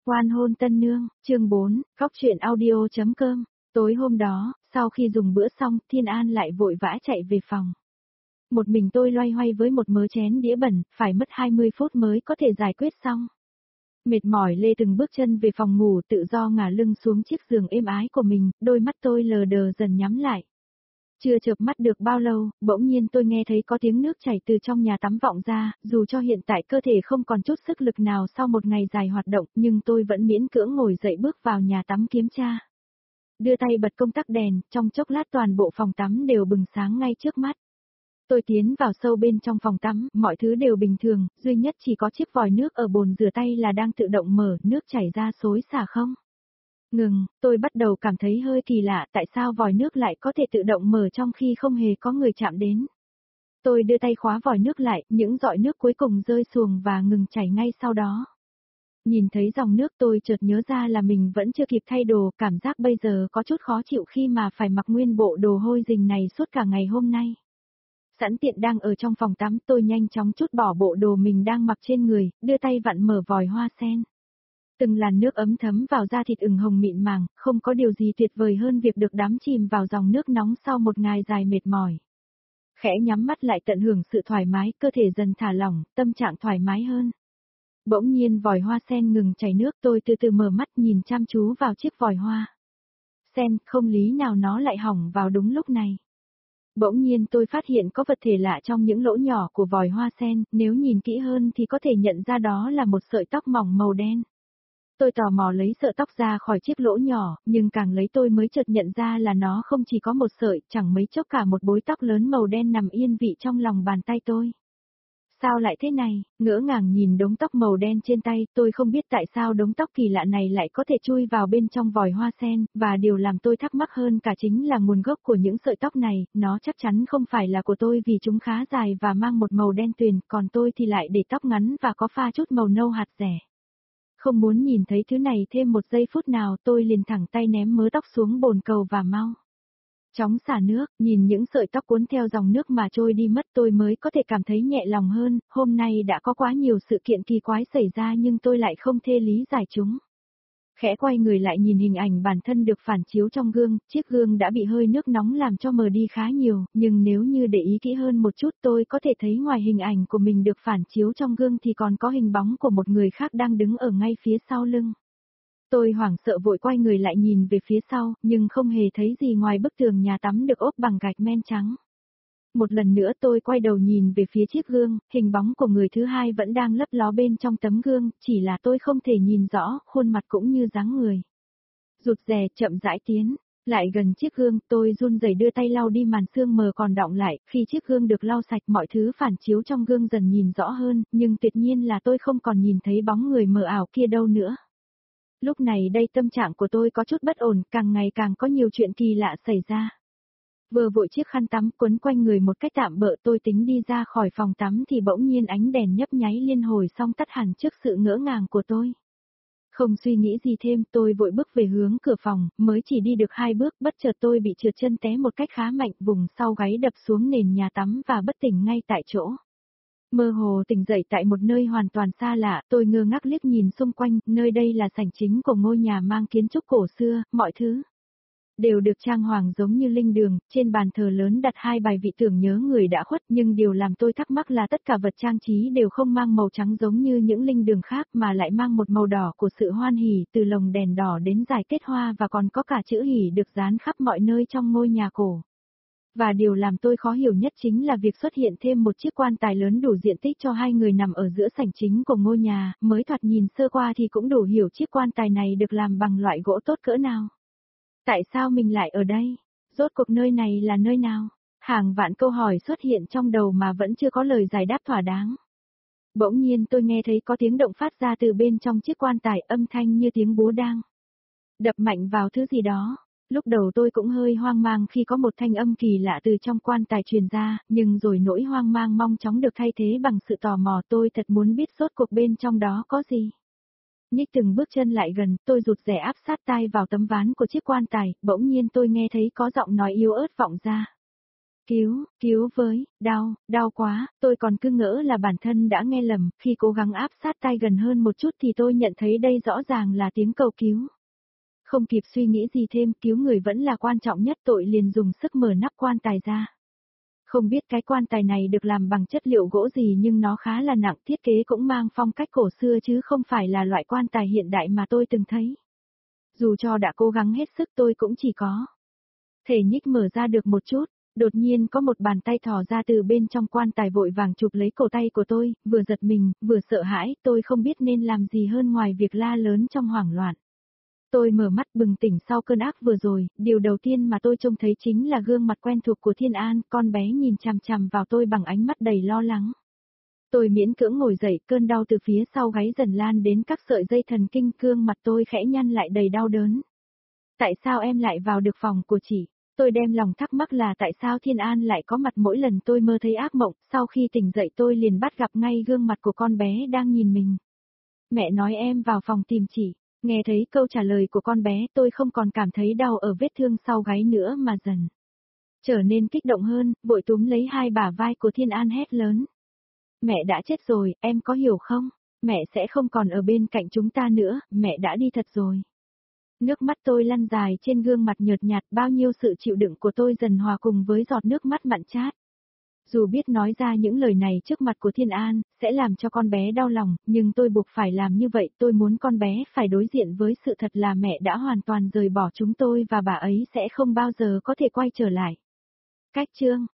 Oan hôn tân nương, chương 4, Cóc truyện audio.com. Tối hôm đó, sau khi dùng bữa xong, Thiên An lại vội vã chạy về phòng. Một mình tôi loay hoay với một mớ chén đĩa bẩn, phải mất 20 phút mới có thể giải quyết xong. Mệt mỏi lê từng bước chân về phòng ngủ, tự do ngả lưng xuống chiếc giường êm ái của mình, đôi mắt tôi lờ đờ dần nhắm lại. Chưa chợp mắt được bao lâu, bỗng nhiên tôi nghe thấy có tiếng nước chảy từ trong nhà tắm vọng ra, dù cho hiện tại cơ thể không còn chút sức lực nào sau một ngày dài hoạt động, nhưng tôi vẫn miễn cưỡng ngồi dậy bước vào nhà tắm kiểm tra. Đưa tay bật công tắc đèn, trong chốc lát toàn bộ phòng tắm đều bừng sáng ngay trước mắt. Tôi tiến vào sâu bên trong phòng tắm, mọi thứ đều bình thường, duy nhất chỉ có chiếc vòi nước ở bồn rửa tay là đang tự động mở, nước chảy ra xối xả không. Ngừng, tôi bắt đầu cảm thấy hơi kỳ lạ, tại sao vòi nước lại có thể tự động mở trong khi không hề có người chạm đến. Tôi đưa tay khóa vòi nước lại, những giọt nước cuối cùng rơi xuồng và ngừng chảy ngay sau đó. Nhìn thấy dòng nước tôi chợt nhớ ra là mình vẫn chưa kịp thay đồ, cảm giác bây giờ có chút khó chịu khi mà phải mặc nguyên bộ đồ hôi rình này suốt cả ngày hôm nay. Sẵn tiện đang ở trong phòng tắm, tôi nhanh chóng trút bỏ bộ đồ mình đang mặc trên người, đưa tay vặn mở vòi hoa sen. Từng làn nước ấm thấm vào da thịt ửng hồng mịn màng, không có điều gì tuyệt vời hơn việc được đắm chìm vào dòng nước nóng sau một ngày dài mệt mỏi. Khẽ nhắm mắt lại tận hưởng sự thoải mái, cơ thể dần thả lỏng, tâm trạng thoải mái hơn. Bỗng nhiên vòi hoa sen ngừng chảy nước, tôi từ từ mở mắt nhìn chăm chú vào chiếc vòi hoa sen, không lý nào nó lại hỏng vào đúng lúc này. Bỗng nhiên tôi phát hiện có vật thể lạ trong những lỗ nhỏ của vòi hoa sen, nếu nhìn kỹ hơn thì có thể nhận ra đó là một sợi tóc mỏng màu đen. Tôi tò mò lấy sợi tóc ra khỏi chiếc lỗ nhỏ, nhưng càng lấy tôi mới chợt nhận ra là nó không chỉ có một sợi, chẳng mấy chốc cả một bối tóc lớn màu đen nằm yên vị trong lòng bàn tay tôi. Sao lại thế này, ngỡ ngàng nhìn đống tóc màu đen trên tay, tôi không biết tại sao đống tóc kỳ lạ này lại có thể chui vào bên trong vòi hoa sen, và điều làm tôi thắc mắc hơn cả chính là nguồn gốc của những sợi tóc này, nó chắc chắn không phải là của tôi vì chúng khá dài và mang một màu đen tuyền, còn tôi thì lại để tóc ngắn và có pha chút màu nâu hạt rẻ. Không muốn nhìn thấy thứ này thêm một giây phút nào, tôi liền thẳng tay ném mớ tóc xuống bồn cầu và mau chóng xả nước, nhìn những sợi tóc cuốn theo dòng nước mà trôi đi mất, tôi mới có thể cảm thấy nhẹ lòng hơn. Hôm nay đã có quá nhiều sự kiện kỳ quái xảy ra nhưng tôi lại không thể lý giải chúng. Khẽ quay người lại nhìn hình ảnh bản thân được phản chiếu trong gương, chiếc gương đã bị hơi nước nóng làm cho mờ đi khá nhiều, nhưng nếu như để ý kỹ hơn một chút tôi có thể thấy ngoài hình ảnh của mình được phản chiếu trong gương thì còn có hình bóng của một người khác đang đứng ở ngay phía sau lưng. Tôi hoảng sợ vội quay người lại nhìn về phía sau, nhưng không hề thấy gì ngoài bức tường nhà tắm được ốp bằng gạch men trắng. Một lần nữa tôi quay đầu nhìn về phía chiếc gương, hình bóng của người thứ hai vẫn đang lấp ló bên trong tấm gương, chỉ là tôi không thể nhìn rõ, khuôn mặt cũng như dáng người. Rụt rè chậm rãi tiến lại gần chiếc gương, tôi run rẩy đưa tay lau đi màn sương mờ còn đọng lại, khi chiếc gương được lau sạch mọi thứ phản chiếu trong gương dần nhìn rõ hơn, nhưng tuyệt nhiên là tôi không còn nhìn thấy bóng người mờ ảo kia đâu nữa. Lúc này đây tâm trạng của tôi có chút bất ổn, càng ngày càng có nhiều chuyện kỳ lạ xảy ra. Vừa vội chiếc khăn tắm quấn quanh người một cách tạm bợ, tôi tính đi ra khỏi phòng tắm thì bỗng nhiên ánh đèn nhấp nháy liên hồi xong tắt hẳn trước sự ngỡ ngàng của tôi. Không suy nghĩ gì thêm, tôi vội bước về hướng cửa phòng, mới chỉ đi được 2 bước, bất chợt tôi bị trượt chân té một cách khá mạnh, vùng sau gáy đập xuống nền nhà tắm và bất tỉnh ngay tại chỗ. Mơ hồ tỉnh dậy tại một nơi hoàn toàn xa lạ, tôi ngơ ngác liếc nhìn xung quanh, nơi đây là sảnh chính của ngôi nhà mang kiến trúc cổ xưa, mọi thứ đều được trang hoàng giống như linh đường, trên bàn thờ lớn đặt 2 bài vị tưởng nhớ người đã khuất, nhưng điều làm tôi thắc mắc là tất cả vật trang trí đều không mang màu trắng giống như những linh đường khác mà lại mang một màu đỏ của sự hoan hỉ, từ lồng đèn đỏ đến dải kết hoa và còn có cả chữ hỉ được dán khắp mọi nơi trong ngôi nhà cổ. Và điều làm tôi khó hiểu nhất chính là việc xuất hiện thêm một chiếc quan tài lớn đủ diện tích cho 2 người nằm ở giữa sảnh chính của ngôi nhà, mới thoạt nhìn sơ qua thì cũng đủ hiểu chiếc quan tài này được làm bằng loại gỗ tốt cỡ nào. Tại sao mình lại ở đây? Rốt cuộc nơi này là nơi nào? Hàng vạn câu hỏi xuất hiện trong đầu mà vẫn chưa có lời giải đáp thỏa đáng. Bỗng nhiên tôi nghe thấy có tiếng động phát ra từ bên trong chiếc quan tài, âm thanh như tiếng búa đang đập mạnh vào thứ gì đó. Lúc đầu tôi cũng hơi hoang mang khi có một thanh âm kỳ lạ từ trong quan tài truyền ra, nhưng rồi nỗi hoang mang mau chóng được thay thế bằng sự tò mò, tôi thật muốn biết rốt cuộc bên trong đó có gì. Nhích từng bước chân lại gần, tôi rụt rè áp sát tai vào tấm ván của chiếc quan tài, bỗng nhiên tôi nghe thấy có giọng nói yếu ớt vọng ra. cứu với, đau quá, tôi còn cứ ngỡ là bản thân đã nghe lầm, khi cố gắng áp sát tai gần hơn một chút thì tôi nhận thấy đây rõ ràng là tiếng cầu cứu. Không kịp suy nghĩ gì thêm, cứu người vẫn là quan trọng nhất, tôi liền dùng sức mở nắp quan tài ra. Không biết cái quan tài này được làm bằng chất liệu gỗ gì nhưng nó khá là nặng, thiết kế cũng mang phong cách cổ xưa chứ không phải là loại quan tài hiện đại mà tôi từng thấy. Dù cho đã cố gắng hết sức tôi cũng chỉ có thể nhích mở ra được một chút. Đột nhiên có một bàn tay thò ra từ bên trong quan tài vội vàng chụp lấy cổ tay của tôi, vừa giật mình, vừa sợ hãi, tôi không biết nên làm gì hơn ngoài việc la lớn trong hoảng loạn. Tôi mở mắt bừng tỉnh sau cơn ác vừa rồi, điều đầu tiên mà tôi trông thấy chính là gương mặt quen thuộc của Thiên An, con bé nhìn chằm chằm vào tôi bằng ánh mắt đầy lo lắng. Tôi miễn cưỡng ngồi dậy, cơn đau từ phía sau gáy dần lan đến các sợi dây thần kinh, gương mặt tôi khẽ nhăn lại đầy đau đớn. Tại sao em lại vào được phòng của chị? Tôi đem lòng thắc mắc là tại sao Thiên An lại có mặt mỗi lần tôi mơ thấy ác mộng, sau khi tỉnh dậy tôi liền bắt gặp ngay gương mặt của con bé đang nhìn mình. Mẹ nói em vào phòng tìm chị. Nghe thấy câu trả lời của con bé tôi không còn cảm thấy đau ở vết thương sau gáy nữa mà dần trở nên kích động hơn, vội túm lấy hai bả vai của Thiên An hét lớn. Mẹ đã chết rồi, em có hiểu không? Mẹ sẽ không còn ở bên cạnh chúng ta nữa, mẹ đã đi thật rồi. Nước mắt tôi lăn dài trên gương mặt nhợt nhạt, bao nhiêu sự chịu đựng của tôi dần hòa cùng với giọt nước mắt mặn chát. Dù biết nói ra những lời này trước mặt của Thiên An, sẽ làm cho con bé đau lòng, nhưng tôi buộc phải làm như vậy, tôi muốn con bé phải đối diện với sự thật là mẹ đã hoàn toàn rời bỏ chúng tôi và bà ấy sẽ không bao giờ có thể quay trở lại. Cách chương